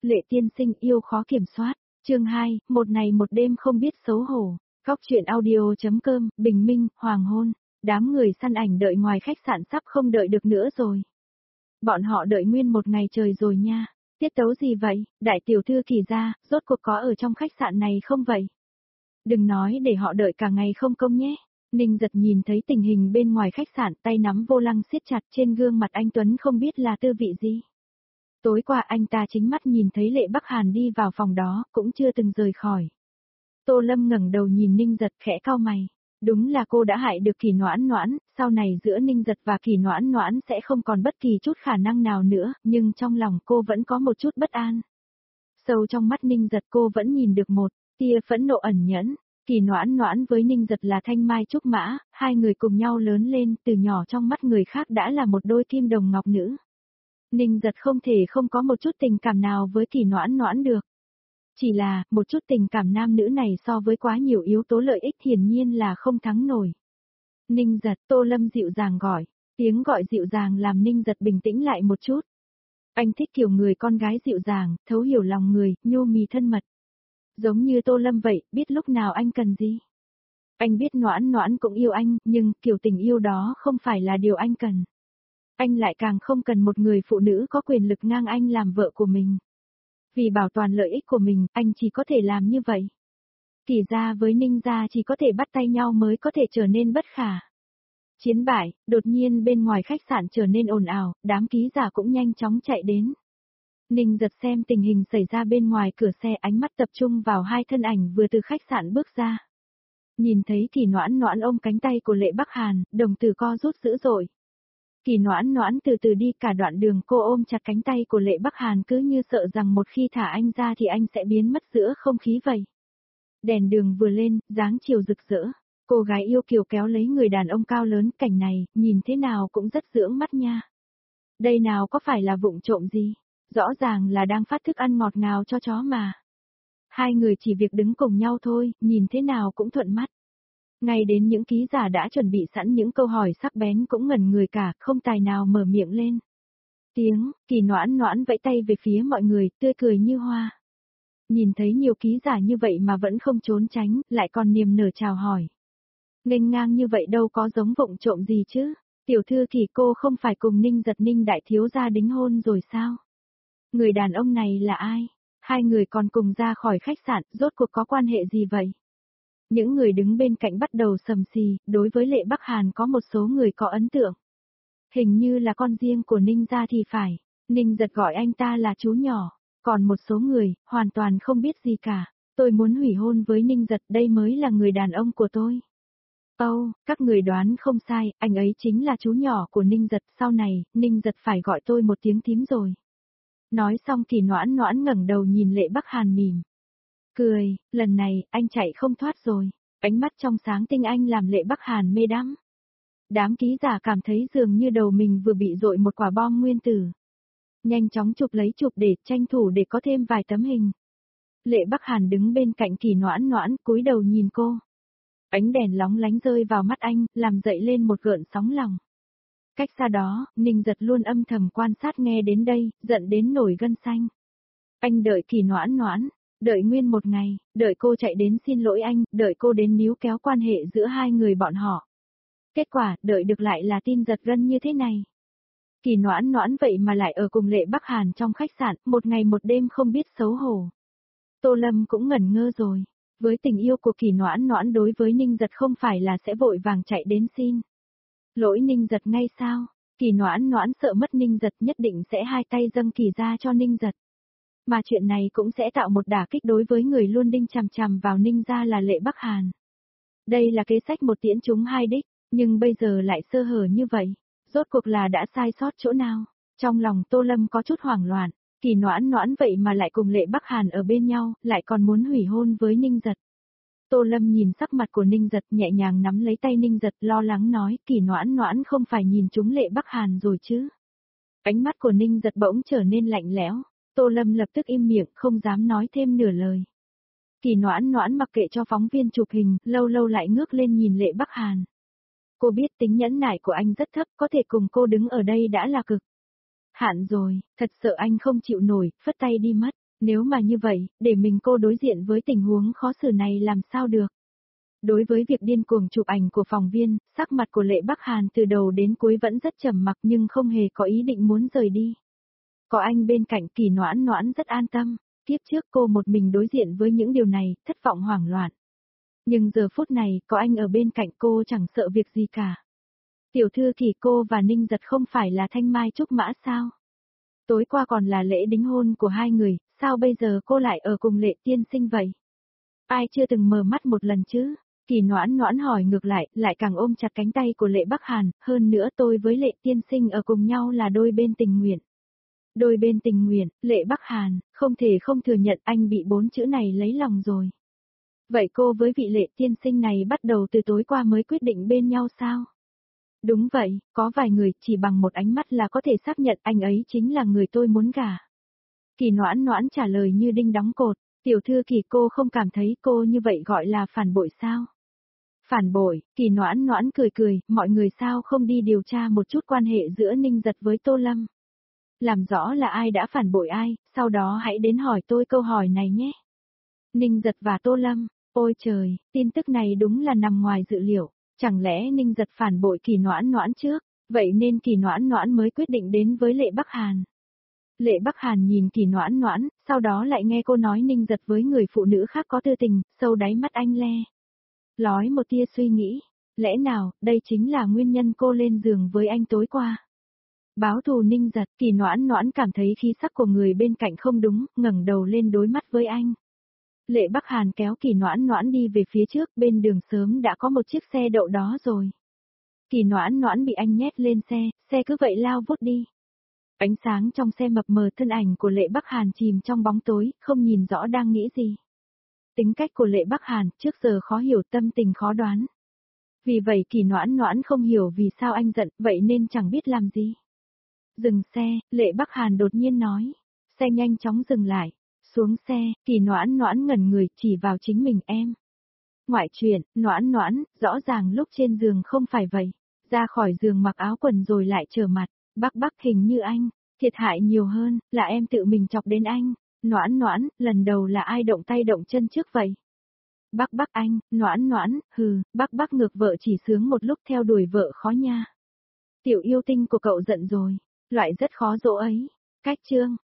Lệ tiên sinh yêu khó kiểm soát. Chương 2, một ngày một đêm không biết xấu hổ. Góc truyện audio.com, bình minh, hoàng hôn. Đám người săn ảnh đợi ngoài khách sạn sắp không đợi được nữa rồi. Bọn họ đợi nguyên một ngày trời rồi nha. Tiết tấu gì vậy, đại tiểu thư Kỳ gia, rốt cuộc có ở trong khách sạn này không vậy? Đừng nói để họ đợi cả ngày không công nhé. Ninh Giật nhìn thấy tình hình bên ngoài khách sạn, tay nắm vô lăng siết chặt, trên gương mặt anh Tuấn không biết là tư vị gì. Tối qua anh ta chính mắt nhìn thấy Lệ Bắc Hàn đi vào phòng đó, cũng chưa từng rời khỏi. Tô Lâm ngẩng đầu nhìn Ninh Giật khẽ cau mày. Đúng là cô đã hại được Kỳ Noãn Noãn, sau này giữa Ninh Giật và Kỳ Noãn Noãn sẽ không còn bất kỳ chút khả năng nào nữa, nhưng trong lòng cô vẫn có một chút bất an. Sâu trong mắt Ninh Giật cô vẫn nhìn được một tia phẫn nộ ẩn nhẫn. Kỳ Noãn Noãn với Ninh Giật là thanh mai trúc mã, hai người cùng nhau lớn lên, từ nhỏ trong mắt người khác đã là một đôi kim đồng ngọc nữ. Ninh Giật không thể không có một chút tình cảm nào với Kỳ Noãn Noãn được. Chỉ là, một chút tình cảm nam nữ này so với quá nhiều yếu tố lợi ích hiển nhiên là không thắng nổi. Ninh Giật, Tô Lâm dịu dàng gọi, tiếng gọi dịu dàng làm Ninh Giật bình tĩnh lại một chút. Anh thích kiểu người con gái dịu dàng, thấu hiểu lòng người, nhô mì thân mật. Giống như Tô Lâm vậy, biết lúc nào anh cần gì. Anh biết Noãn Noãn cũng yêu anh, nhưng kiểu tình yêu đó không phải là điều anh cần. Anh lại càng không cần một người phụ nữ có quyền lực ngang anh làm vợ của mình. Vì bảo toàn lợi ích của mình, anh chỉ có thể làm như vậy. Kỳ gia với Ninh gia chỉ có thể bắt tay nhau mới có thể trở nên bất khả. Chiến bại, đột nhiên bên ngoài khách sạn trở nên ồn ào, đám ký giả cũng nhanh chóng chạy đến. Ninh Giật xem tình hình xảy ra bên ngoài cửa xe, ánh mắt tập trung vào hai thân ảnh vừa từ khách sạn bước ra. Nhìn thấy Kỳ Noãn Noãn ôm cánh tay của Lệ Bắc Hàn, đồng tử co rút dữ dội. Kỳ Noãn Noãn từ từ đi cả đoạn đường, cô ôm chặt cánh tay của Lệ Bắc Hàn cứ như sợ rằng một khi thả anh ra thì anh sẽ biến mất giữa không khí vậy. Đèn đường vừa lên, dáng chiều rực rỡ. Cô gái yêu kiều kéo lấy người đàn ông cao lớn, cảnh này, nhìn thế nào cũng rất dưỡng mắt nha. Đây nào có phải là vụng trộm gì, rõ ràng là đang phát thức ăn ngọt ngào cho chó mà. Hai người chỉ việc đứng cùng nhau thôi, nhìn thế nào cũng thuận mắt. Ngay đến những ký giả đã chuẩn bị sẵn những câu hỏi sắc bén cũng ngẩn người cả, không tài nào mở miệng lên. Kỳ Noãn Noãn vẫy tay về phía mọi người, tươi cười như hoa. Nhìn thấy nhiều ký giả như vậy mà vẫn không trốn tránh, lại còn niềm nở chào hỏi. Nghênh ngang như vậy đâu có giống vụng trộm gì chứ. Tiểu thư Kỳ, cô không phải cùng Ninh Giật Ninh đại thiếu gia đính hôn rồi sao? Người đàn ông này là ai? Hai người còn cùng ra khỏi khách sạn, rốt cuộc có quan hệ gì vậy? Những người đứng bên cạnh bắt đầu sầm xì, đối với Lệ Bắc Hàn có một số người có ấn tượng. Hình như là con riêng của Ninh gia thì phải. Ninh Giật gọi anh ta là chú nhỏ. Còn một số người, hoàn toàn không biết gì cả. Tôi muốn hủy hôn với Ninh Giật, đây mới là người đàn ông của tôi. Các người đoán không sai, anh ấy chính là chú nhỏ của Ninh Giật, sau này, Ninh Giật phải gọi tôi một tiếng thím rồi. Nói xong thì Noãn Noãn ngẩng đầu nhìn Lệ Bắc Hàn mỉm cười, lần này, anh chạy không thoát rồi. Ánh mắt trong sáng tinh anh làm Lệ Bắc Hàn mê đắm. Đám ký giả cảm thấy dường như đầu mình vừa bị dội một quả bom nguyên tử. Nhanh chóng chụp để tranh thủ để có thêm vài tấm hình. Lệ Bắc Hàn đứng bên cạnh Kỳ Noãn Noãn, cúi đầu nhìn cô. Ánh đèn lóng lánh rơi vào mắt anh, làm dậy lên một gợn sóng lòng. Cách xa đó, Ninh Giật luôn âm thầm quan sát, nghe đến đây, giận đến nổi gân xanh. Anh đợi Kỳ Noãn Noãn, đợi nguyên một ngày, đợi cô chạy đến xin lỗi anh, đợi cô đến níu kéo quan hệ giữa hai người bọn họ. Kết quả, đợi được lại là tin giật gân như thế này. Kỳ Noãn Noãn vậy mà lại ở cùng Lệ Bắc Hàn trong khách sạn, một ngày một đêm không biết xấu hổ. Tô Lâm cũng ngẩn ngơ rồi. Với tình yêu của Kỳ Noãn Noãn đối với Ninh Giật không phải là sẽ vội vàng chạy đến xin lỗi Ninh Giật ngay sao? Kỳ Noãn Noãn sợ mất Ninh Giật, nhất định sẽ hai tay dâng Kỳ ra cho Ninh Giật. Mà chuyện này cũng sẽ tạo một đả kích đối với người luôn đinh chằm chằm vào Ninh gia là Lệ Bắc Hàn. Đây là kế sách một tiễn trúng hai đích, nhưng bây giờ lại sơ hở như vậy. Rốt cuộc là đã sai sót chỗ nào? Trong lòng Tô Lâm có chút hoảng loạn. Kỳ Noãn Noãn vậy mà lại cùng Lệ Bắc Hàn ở bên nhau, lại còn muốn hủy hôn với Ninh Giật. Tô Lâm nhìn sắc mặt của Ninh Giật, nhẹ nhàng nắm lấy tay Ninh Giật, lo lắng nói, Kỳ Noãn Noãn không phải nhìn trúng Lệ Bắc Hàn rồi chứ? Ánh mắt của Ninh Giật bỗng trở nên lạnh lẽo. Tô Lâm lập tức im miệng, không dám nói thêm nửa lời. Kỳ Noãn Noãn mặc kệ cho phóng viên chụp hình, lâu lâu lại ngước lên nhìn Lệ Bắc Hàn. Cô biết tính nhẫn nại của anh rất thấp, có thể cùng cô đứng ở đây đã là cực hạn rồi, thật sợ anh không chịu nổi, phất tay đi mất. Nếu mà như vậy, để mình cô đối diện với tình huống khó xử này làm sao được. Đối với việc điên cuồng chụp ảnh của phóng viên, sắc mặt của Lệ Bắc Hàn từ đầu đến cuối vẫn rất trầm mặc nhưng không hề có ý định muốn rời đi. Có anh bên cạnh Kỳ Noãn Noãn rất an tâm, kiếp trước cô một mình đối diện với những điều này, thất vọng hoảng loạn. Nhưng giờ phút này, có anh ở bên cạnh cô chẳng sợ việc gì cả. Tiểu thư Kỳ, cô và Ninh Giật không phải là thanh mai trúc mã sao? Tối qua còn là lễ đính hôn của hai người, sao bây giờ cô lại ở cùng Lệ tiên sinh vậy? Ai chưa từng mở mắt một lần chứ? Kỳ Noãn Noãn hỏi ngược lại càng ôm chặt cánh tay của Lệ Bắc Hàn, hơn nữa tôi với Lệ tiên sinh ở cùng nhau là đôi bên tình nguyện. Đôi bên tình nguyện, Lệ Bắc Hàn, không thể không thừa nhận anh bị 4 chữ này lấy lòng rồi. Vậy cô với vị Lệ tiên sinh này bắt đầu từ tối qua mới quyết định bên nhau sao? Đúng vậy, có vài người chỉ bằng một ánh mắt là có thể xác nhận anh ấy chính là người tôi muốn gả. Kỳ Noãn Noãn trả lời như đinh đóng cột, tiểu thư Kỳ, cô không cảm thấy cô như vậy gọi là phản bội sao? Phản bội, Kỳ Noãn Noãn cười, mọi người sao không đi điều tra một chút quan hệ giữa Ninh Giật với Tô Lâm? Làm rõ là ai đã phản bội ai, sau đó hãy đến hỏi tôi câu hỏi này nhé. Ninh Giật và Tô Lâm, ôi trời, tin tức này đúng là nằm ngoài dự liệu, chẳng lẽ Ninh Giật phản bội Kỳ Noãn Noãn trước, vậy nên Kỳ Noãn Noãn mới quyết định đến với Lệ Bắc Hàn. Lệ Bắc Hàn nhìn Kỳ Noãn Noãn, sau đó lại nghe cô nói Ninh Giật với người phụ nữ khác có tư tình, sâu đáy mắt anh le. Lói một tia suy nghĩ, lẽ nào, đây chính là nguyên nhân cô lên giường với anh tối qua. Báo thù Ninh Giật, Kỳ Noãn Noãn cảm thấy khí sắc của người bên cạnh không đúng, ngẩng đầu lên đối mắt với anh. Lệ Bắc Hàn kéo Kỳ Noãn Noãn đi về phía trước, bên đường sớm đã có một chiếc xe đậu đó rồi. Kỳ Noãn Noãn bị anh nhét lên xe cứ vậy lao vút đi. Ánh sáng trong xe mập mờ, thân ảnh của Lệ Bắc Hàn chìm trong bóng tối, không nhìn rõ đang nghĩ gì. Tính cách của Lệ Bắc Hàn trước giờ khó hiểu, tâm tình khó đoán. Vì vậy Kỳ Noãn Noãn không hiểu vì sao anh giận, vậy nên chẳng biết làm gì. Dừng xe, Lệ Bắc Hàn đột nhiên nói. Xe nhanh chóng dừng lại. Xuống xe, Kỳ Noãn Noãn ngẩn người, chỉ vào chính mình em. Ngoại chuyện, Noãn Noãn, rõ ràng lúc trên giường không phải vậy. Ra khỏi giường mặc áo quần rồi lại trở mặt. Bắc hình như anh. Thiệt hại nhiều hơn, là em tự mình chọc đến anh. Noãn Noãn, lần đầu là ai động tay động chân trước vậy? Bắc anh, Noãn Noãn, hừ, Bắc ngược vợ chỉ sướng một lúc, theo đuổi vợ khó nha. Tiểu yêu tinh của cậu giận rồi. Loại rất khó dỗ ấy. Cách chương.